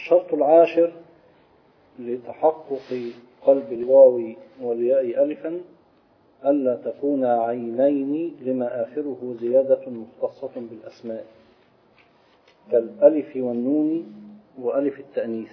الشرط العاشر لتحقق قلب الواو والياء ألفا ألا تكون عينين لما آخره زيادة مختصة بالأسماء كالألف والنون وألف التأنيث،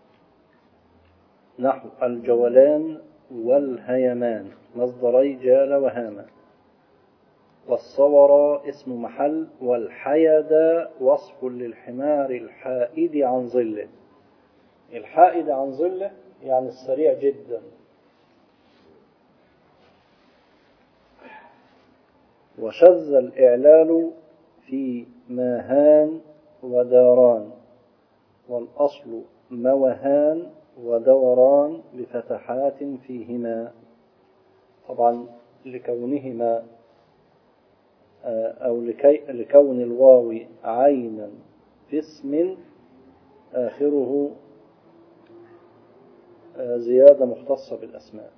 نحو الجولان والهيمان مصدري جال وهاما، والصور اسم محل، والحيد وصف للحمار الحائد عن ظله. الحائد عن ظله يعني السريع جدا. وشذ الإعلال في ماهان وداران، والأصل موهان ودوران بفتحات فيهما، طبعا لكونهما أو لكون الواو عينا في اسم آخره زيادة مختصة بالأسماء.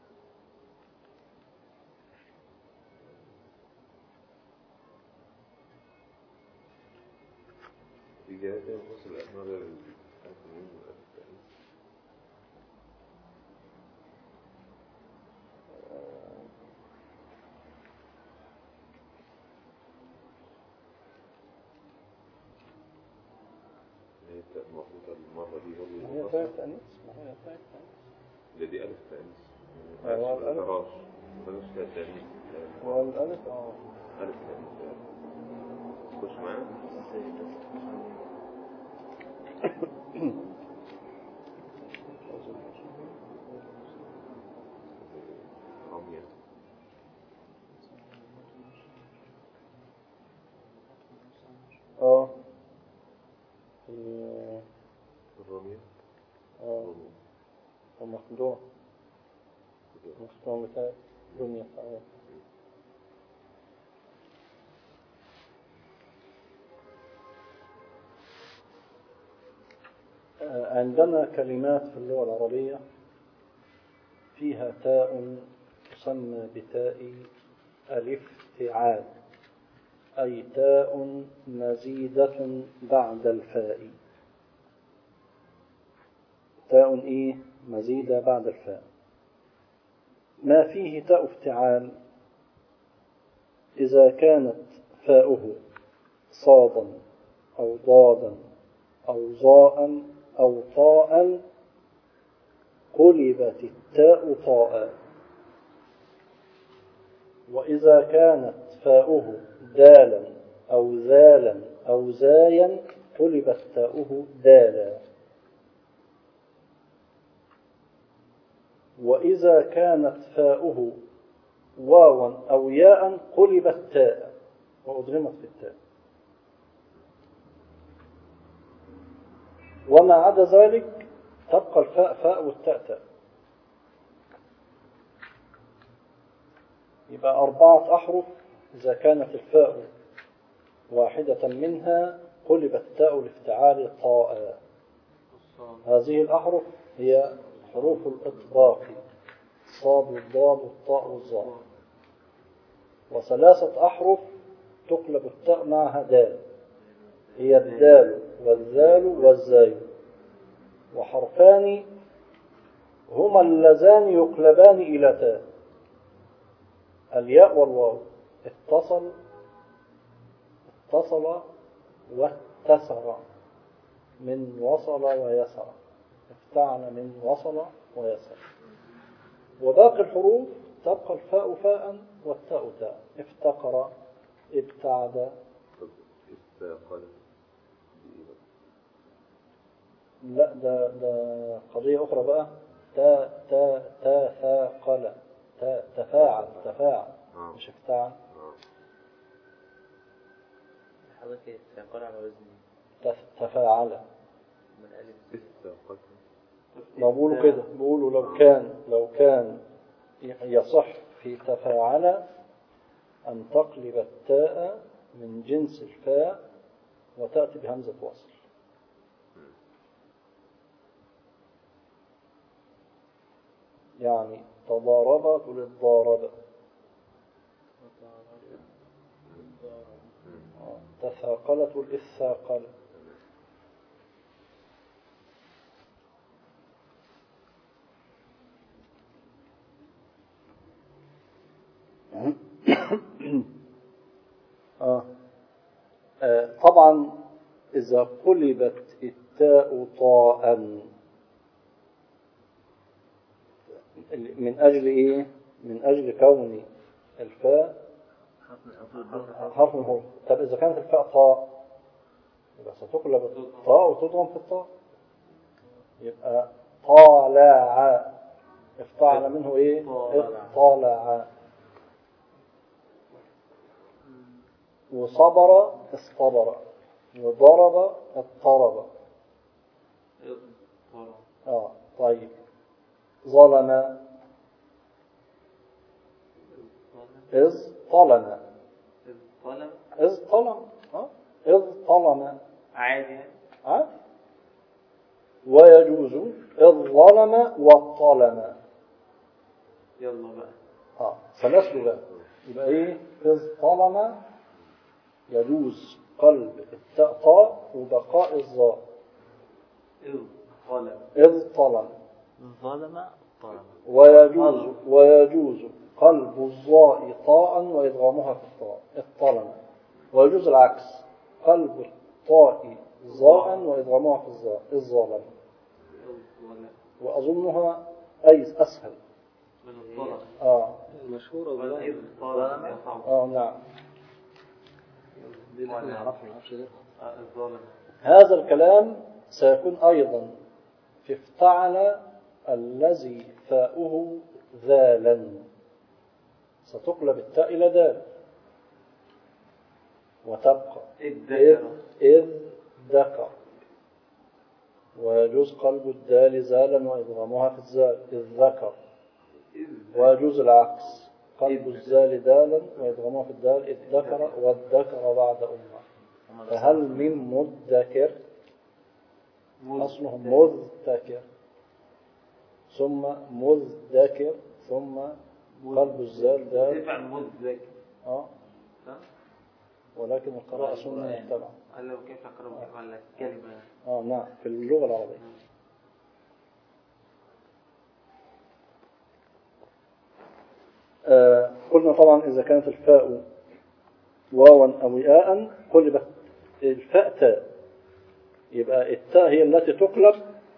هي فاء تأنيث، هي فاء تأنيث. دي ألف تأنيث. والألف تأنيث. والألف ألف تأنيث. خش معانا. رمية. الرمية. ومخدوع بتاع دنيا. عندنا كلمات في اللغة العربية فيها تاء تسمى بتاء الافتعال، أي تاء مزيدة بعد الفاء. تاء مزيدة بعد الفاء. ما فيه تاء افتعال إذا كانت فاؤه صادا أو ضادا أو ظاء أو طاء قلبت التاء طاء، وإذا كانت فاؤه دالا أو ذالا أو زايا قلبت تاؤه دالا، وإذا كانت فاؤه واوا أو ياء قلبت تاء وأدغمت في التاء. وما عدا ذلك تبقى الفاء فاء والتاء تاء. يبقى 4 أحرف إذا كانت الفاء واحدة منها قلبت تاء الافتعال طاء. هذه الأحرف هي حروف الإطباق، الصاد والضاد والطاء والظاء. و3 أحرف تقلب التاء معها دال، هي الدال والذال والزاي. وحرفان هما اللذان يقلبان إلى تاء، الياء والواو. اتصل واتسر من وصل ويسر، افتعل من وصل ويسر. وباقي الحروف تبقى الفاء فاء والتاء تاء. افتقر، ابتعد. لا ده قضية أخرى بقى. تثاقل، تفاعل مش افتعل. حضرتك تثاقل على وزن تفاعل. ما بقولوا كده، بقولوا لو كان يصح في تفاعل أن تقلب التاء من جنس الفاء وتأتي بهمزة وصل. يعني تضارب تقول الضارب، تثاقلت الإثاقل. طبعا إذا قلبت التاء طاء من أجل إيه؟ من أجل كون الفاء حرف من الحروف. طب إذا كانت الفاء طاء يبقى ستقلب الطاء وتضغم في الطاء، يبقى طالع، افتعل منه إيه؟ اطلع. وصبر اصطبر، وضرب اضطرب. طيب ظلم إذ طلم، إذ طلم عادي. ويجوز إذ ظلم والطلم. يلا بقى ثلاث لغات. يبقى إيه؟ إذ طلم يجوز قلب التاء طاء وبقاء الظاء. إذ طلم ظلم ويجوز قلب الظاء طاء وإدغامها في الطاء الطلم. ويجوز العكس، قلب الطاء ظاء وإدغامها في الظاء الظالم. وأظنها أسهل من الطلم. مشهورة نعم. هذا الكلام سيكون أيضا في افتعل الذي فاؤه ذالا، ستقلب التاء إلى دال وتبقى إذ ذكر. ويجوز قلب الدال زالا وإدغامها في الزال إذ ذكر. ويجوز العكس، قلب الزال دالا وإدغامها في الدال إذ ذكر، والذكر بعد أمة. فهل من مدكر؟ أصله مذكر ثم مذكر ثم قلب الزال دال. ولكن القراءة سنة متبعة. لو كيف أقرأ على كلمة نعم في اللغة العربية. قلنا طبعا إذا كانت الفاء واوا أو ياء قلبت الفاء تاء، يبقى التاء هي التي تقلب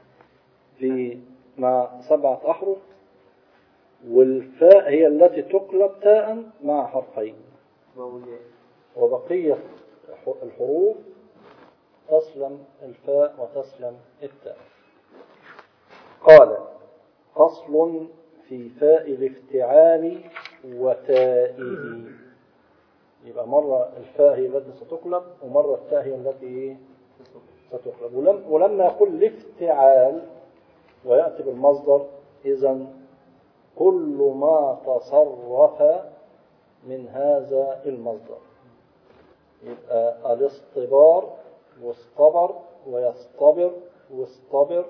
مع 7 أحرف، والفاء هي التي تقلب تاء مع حرفين، وبقية الحروف تسلم الفاء وتسلم التاء. قال فصل في فاء الافتعال وتائه. يبقى مرة الفاء هي التي ستقلب ومرة التاء هي التي ستقلب. ولما يقول الافتعال ويأتي بالمصدر، إذن كل ما تصرف من هذا المصدر. يبقى الاصطبار واصطبر ويصطبر واصطبر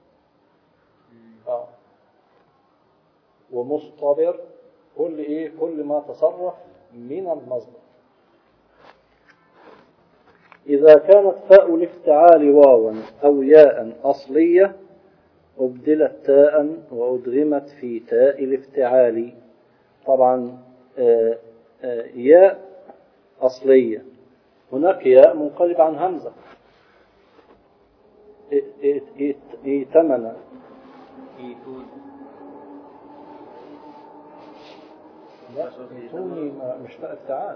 ومصطبر، كل ما تصرف من المصدر. إذا كانت فاء الافتعال واوا أو ياء أصلية أبدلت تاء وأدغمت في تاء الافتعال. طبعا ياء أصلية، هناك ياء منقلب عن همزة. ائتمن لا ائتوني مش فاء افتعال.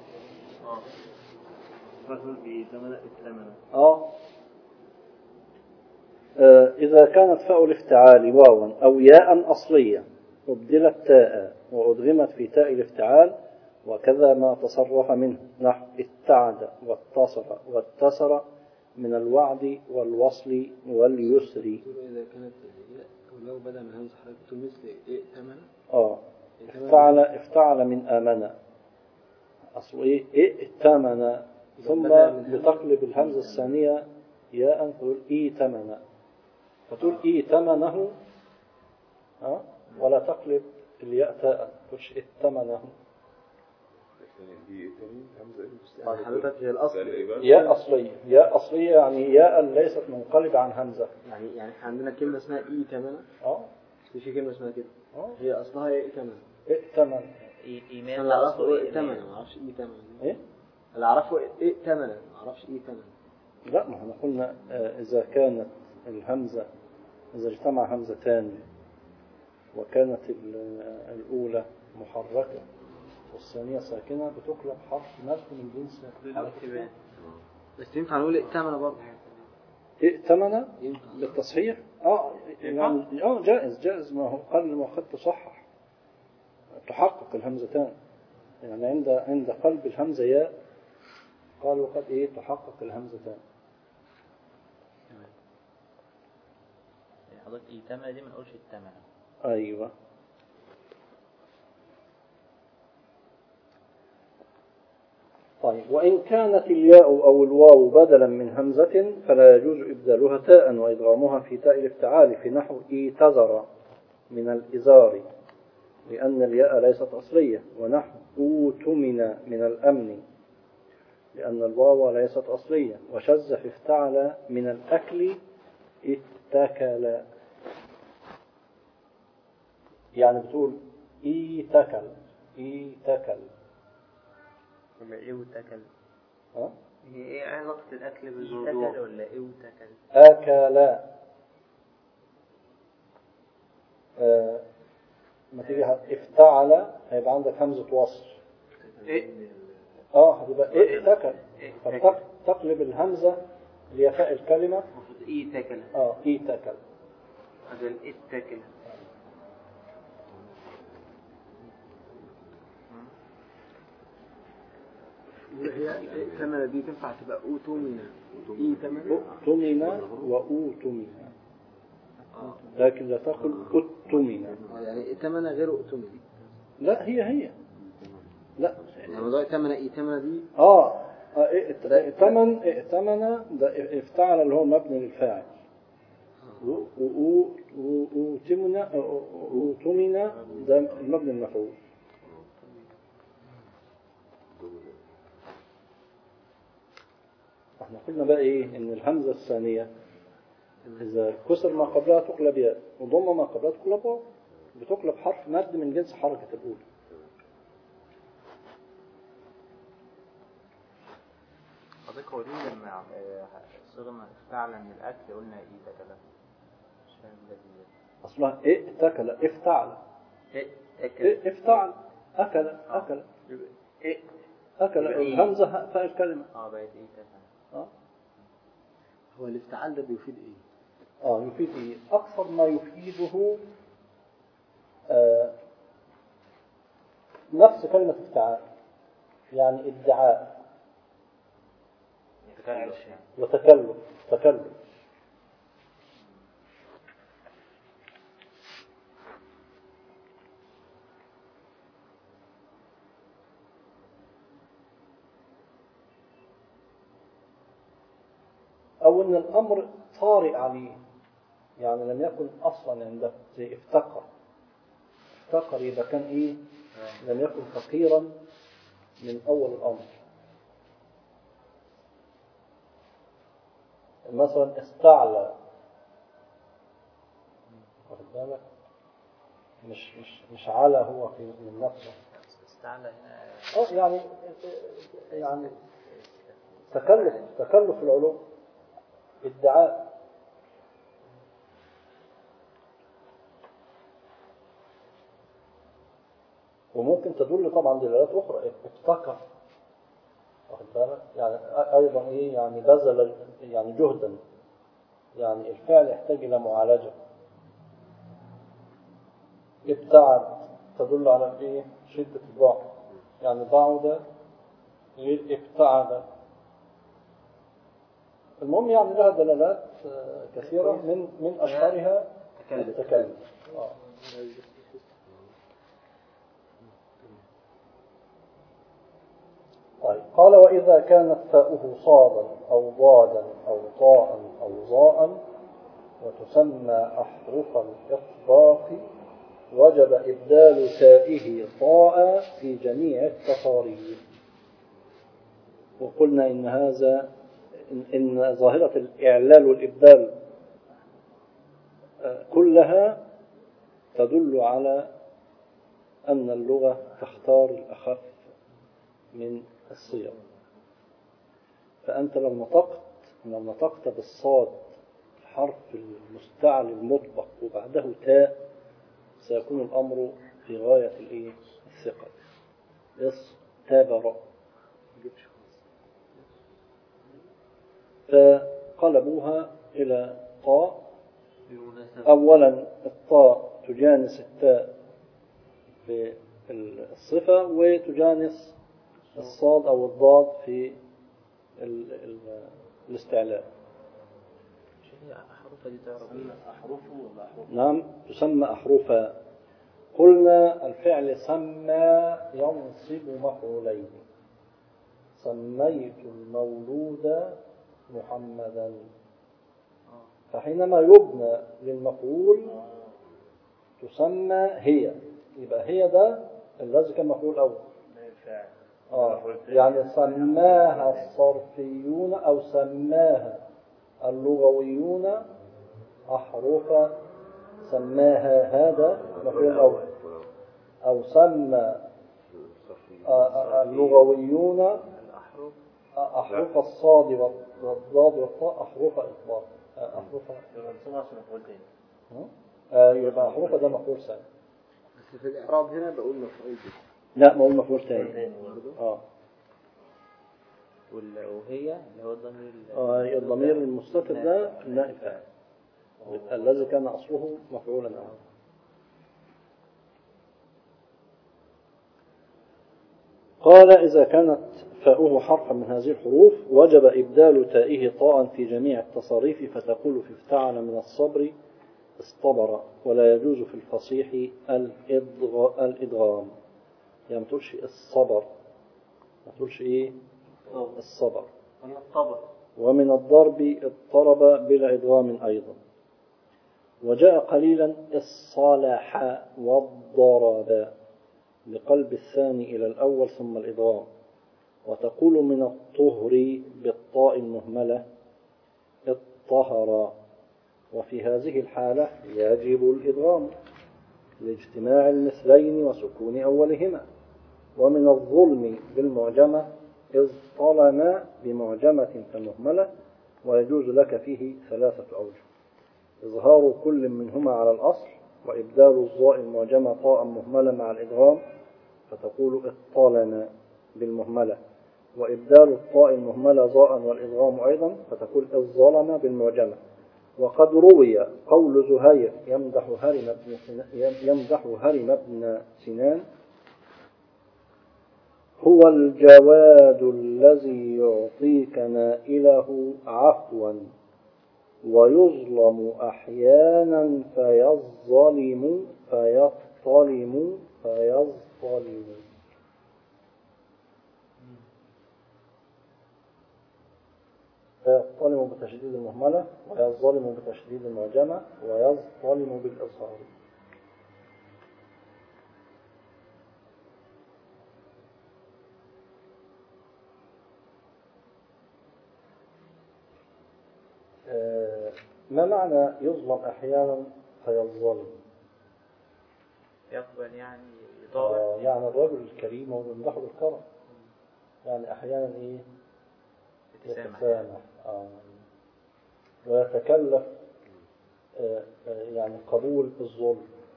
إذا كانت فاء الافتعال واوا أو ياء أصلية أبدلت تاء وأدغمت في تاء الافتعال، وكذا ما تصرف منه، نحو اتعد واتصل واتسر من الوعد والوصل واليسر. إذا كانت ولو بدأ من همزة حركته مثل ائتمن. افتعل من آمن، أصل ائتمن، ثم بتقلب الهمزة الثانية ياء تقول ائتمن، فتقول ائتمنه ولا تقلب الياء تاء، تقولش ائتمنه. حضرتك هي الأصل ياء أصلية يعني ياء ليست منقلبة عن همزة. يعني عندنا كلمة اسمها ائتمن. في كلمة اسمها كده. هي أصلها ائتمن. إيمان اللي أعرفه إيه ثمنه، ما أعرفش إيه ثمنه. إيه؟ اللي أعرفه إيه ثمنه، ما أعرفش إيه ثمنه. لا، ما احنا قلنا إذا كانت الهمزة، إذا اجتمع همزتان وكانت الأولى محركة والثانية ساكنة بتقلب حرف مد من جنس للاكتبان. بس ينفع نقول إيه ثمنه برضه؟ ائتمن بالتصحيح يعني جائز ما هو قد تصحح تحقق الهمزتان، يعني عند قلب الهمزة ياء قالوا قد تحقق الهمزتان. حضرتك ائتمن دي ما نقولش الثمن. أيوة. طيب، وإن كانت الياء أو الواو بدلا من همزة فلا يجوز إبدالها تاء وإدغامها في تاء الافتعال في نحو إيتزر من الإزار لأن الياء ليست أصلية، ونحو أوتمن من الأمن لأن الواو ليست أصلية، وشذ في افتعل من الأكل اتكل، يعني بتقول إيتكل ولا إيه وتكل؟ ها؟ هي إيه علاقة الأكل بالموضوع؟ تكل ولا إيه وتكل؟ أكل. ما تيجي افتعل هيبقى عندك همزة وصل. إيه؟ هتبقى اتكل، فتقلب الهمزة ليفاء الكلمة. المفروض إيه تكل؟ إيتكل. هذا الاتكل. هي ثمنه دي تنفع تبقى أوتمن. إيه ثمنه؟ أؤتمن وأوتمن، لكن لا تقل أؤتمن. يعني ثمنه غير أوتمن. لا، هي لا، يعني موضوع ثمنه إيه ثمنه دي ائتمن ده افتعل اللي هو مبني للفاعل، أؤتمن ده المبني المفعول. احنا قلنا بقى ان الهمزة الثانية إذا كسر ما قبلها تقلب ياء وضم ما قبلها تقلب واو، بتقلب حرف مد من جنس حركة الأولى. حضرتك هو ليه لما صرنا افتعل من الأكل قلنا إيه تكل؟ مش فاهم ده دي. أصلها ائتكل افتعل افتعل أكل الهمزة فاء الكلمة. بقت إيه تكل؟ هو الافتعال ده بيفيد إيه؟ يفيد إيه؟ أكثر ما يفيده نفس كلمة افتعال، يعني ادعاء وتكلف. أو أن الأمر طارئ عليه، يعني لم يكن أصلا عنده، زي افتقر إذا كان لم يكن فقيرا من أول الأمر. مثلا استعلى، واخد بالك، مش على هو من نفسه. استعلى هنا يعني تكلف العلوم، ادعاء. وممكن تدل طبعا دلالات أخرى، ابتكر، واخد بالك، يعني أيضا يعني بذل يعني جهدا، يعني الفعل يحتاج إلى معالجة. ابتعد تدل على شدة البعد، يعني بعد غير ابتعد. المهم يعني لها دلالات كثيرة من أشهرها التكلم. طيب، قال وإذا كانت فاؤه صادا أو ضادا أو طاء أو ظاء وتسمى أحرف الإطباق وجب إبدال تائه طاء في جميع التصاريف. وقلنا إن ظاهرة الإعلال والإبدال كلها تدل على أن اللغة تختار الأخف من الصيغ. فأنت لو نطقت بالصاد حرف المستعلي المطبق وبعده تاء سيكون الأمر في غاية الثقة. استبر، فقلبوها إلى طاء. أولا الطاء تجانس التاء في الصفة وتجانس الصاد أو الضاد في الاستعلاء. أحرف دي تعرف أحرفه ولا أحرف؟ نعم تسمى أحرفا. قلنا الفعل سمى ينصب مفعولين. سميت المولود محمدا، فحينما يبنى للمفعول تسمى هي، يبقى هي ده الذي كان مفعول أول. يعني سماها الصرفيون أو سماها اللغويون أحرف. سماها هذا مفعول أول، أو سمى اللغويون أحرف الصاد والضاد والطاء أحرف إطلاق. يبقى أحرف ده مفعول ثاني. بس في الإعراب هنا بقول مفعول به. لا بقول مفعول ثاني. وهي اللي هو الضمير الضمير المستتر ده النائب فاعل الذي كان أصله مفعولا أول. قال إذا كانت فاؤه حرفا من هذه الحروف وجب إبدال تائه طاء في جميع التصاريف، فتقول في افتعل من الصبر اصطبر. ولا يجوز في الفصيح الإدغام، يعني ما تقولش الصبر، ما تقولش الصبر. ومن الضرب اضطرب بلا إدغام أيضا. وجاء قليلا الصالح والضرب بقلب الثاني إلى الأول ثم الإدغام. وتقول من الطهر بالطاء المهملة الطهر، وفي هذه الحالة يجب الإدغام لاجتماع المثلين وسكون أولهما. ومن الظلم بالمعجمة إذ طلنا بمعجمة كمهملة، ويجوز لك فيه 3 أوجه: إظهار كل منهما على الأصل، وإبدال الظاء المعجمة طاء مهملة مع الإدغام فتقول اطلنا بالمهملة، وإبدال الطاء المهملة ظاء والإدغام أيضا فتقول الظلم بالمعجمة. وقد روي قول زهير يمدح هرم بن سنان: هو الجواد الذي يعطيك نائله عفوا ويظلم أحيانا فيظلم فيظلم فيظلم بتشديد المهملة، ويظلم بتشديد المعجمة، ويظلم بالإظهار. ما معنى يظلم أحيانا فيظلم؟ يقبل يعني يطاوع، يعني الرجل الكريم ويمدحه بالكرم، يعني أحيانا يتسامح ويتكلف يعني قبول الظلم.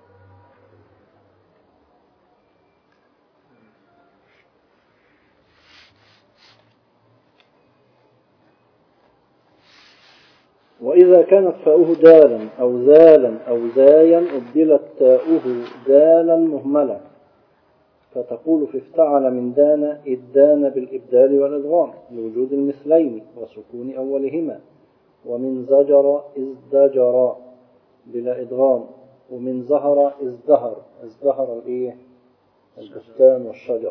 وإذا كانت فاؤه دالا أو ذالا أو زايا أبدلت تاؤه دالا مهملة، فتقول في افتعل من دان الدان بالإبدال والإدغام لوجود المثلين وسكون أولهما. ومن زجر ازدجر بلا إدغام. ومن زهر ازدهر البستان والشجر.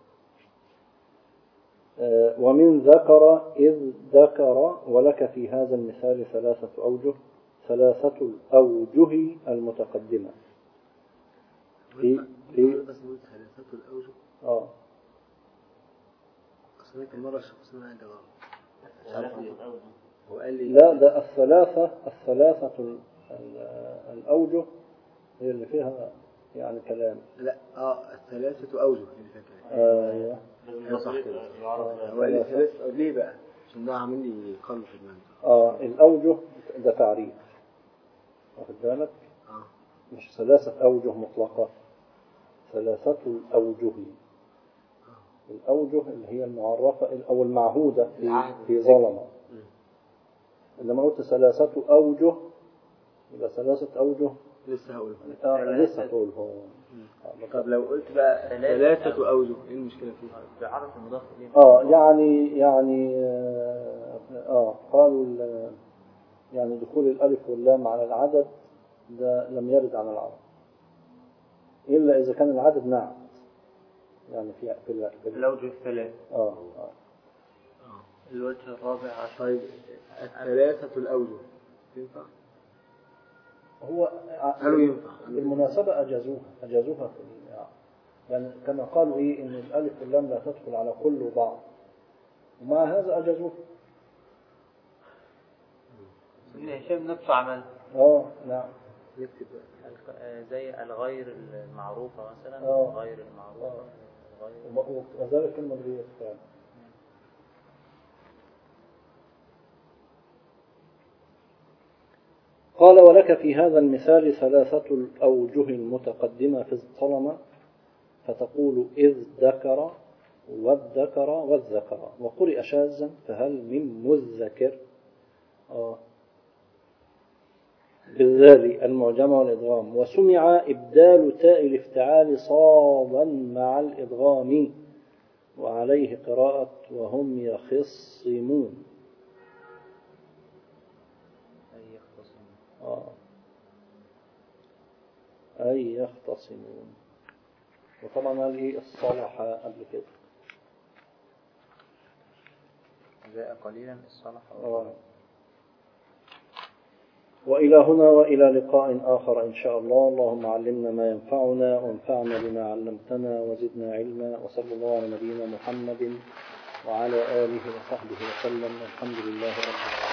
ومن ذكر إذ ذكر. ولك في هذا المثال 3 أوجه، 3 الأوجه المتقدمة. في بس نقول 3 الأوجه. أصلاً مرة شخص ما عنده هو قال لي لا، ده الثلاثة الأوجه هي اللي فيها يعني كلام. لا الثلاثة أوجه اللي فاكر. أيوه. صح كده. هو الثلاثة ليه بقى؟ عشان ده عامل لي قلب في دماغي. الأوجه ده تعريف، واخد بالك؟ مش ثلاثة أوجه مطلقة، ثلاثة الأوجه. الأوجه اللي هي المعرفة أو المعهودة في ظلمة. لما قلت ثلاثة أوجه يبقى ثلاثة أوجه لسه هقوله. لسه هقوله. طب لو قلت بقى ثلاثة أوجه إيه المشكلة فيها؟ بعرف المضاف إليه. يعني قالوا يعني دخول الألف واللام على العدد ده لم يرد عن العرب إلا إذا كان العدد نعت، يعني في الأوجه الثلاث. الوجه الرابع طيب الثلاثة الأوجه ينفع؟ هو قالوا ينفع بالمناسبة أجازوها في يعني كما قالوا إن الألف واللام لا تدخل على كل وبعض، ومع هذا أجازوها. ابن هشام نفسه عمل. نعم. زي الغير المعروفة مثلا. غير المعروفة. وذلك كلمة غير فعلا. قال ولك في هذا المثال ثلاثة الأوجه المتقدمة في الظلمة، فتقول إذ ذكر والذكر والذكر، وقرئ شاذا فهل من مذكر بالذال المعجمة والإدغام، وسمع إبدال تاء الافتعال صادا مع الإدغام، وعليه قراءة وهم يخصمون. أي يختصمون. وطبعا قال الصلح قبل كده جاء قليلا الصلح. وإلى هنا وإلى لقاء آخر إن شاء الله. اللهم علمنا ما ينفعنا وانفعنا بما علمتنا وزدنا علما، وصلى الله على نبينا محمد وعلى آله وصحبه وسلم. الحمد لله رب العالمين.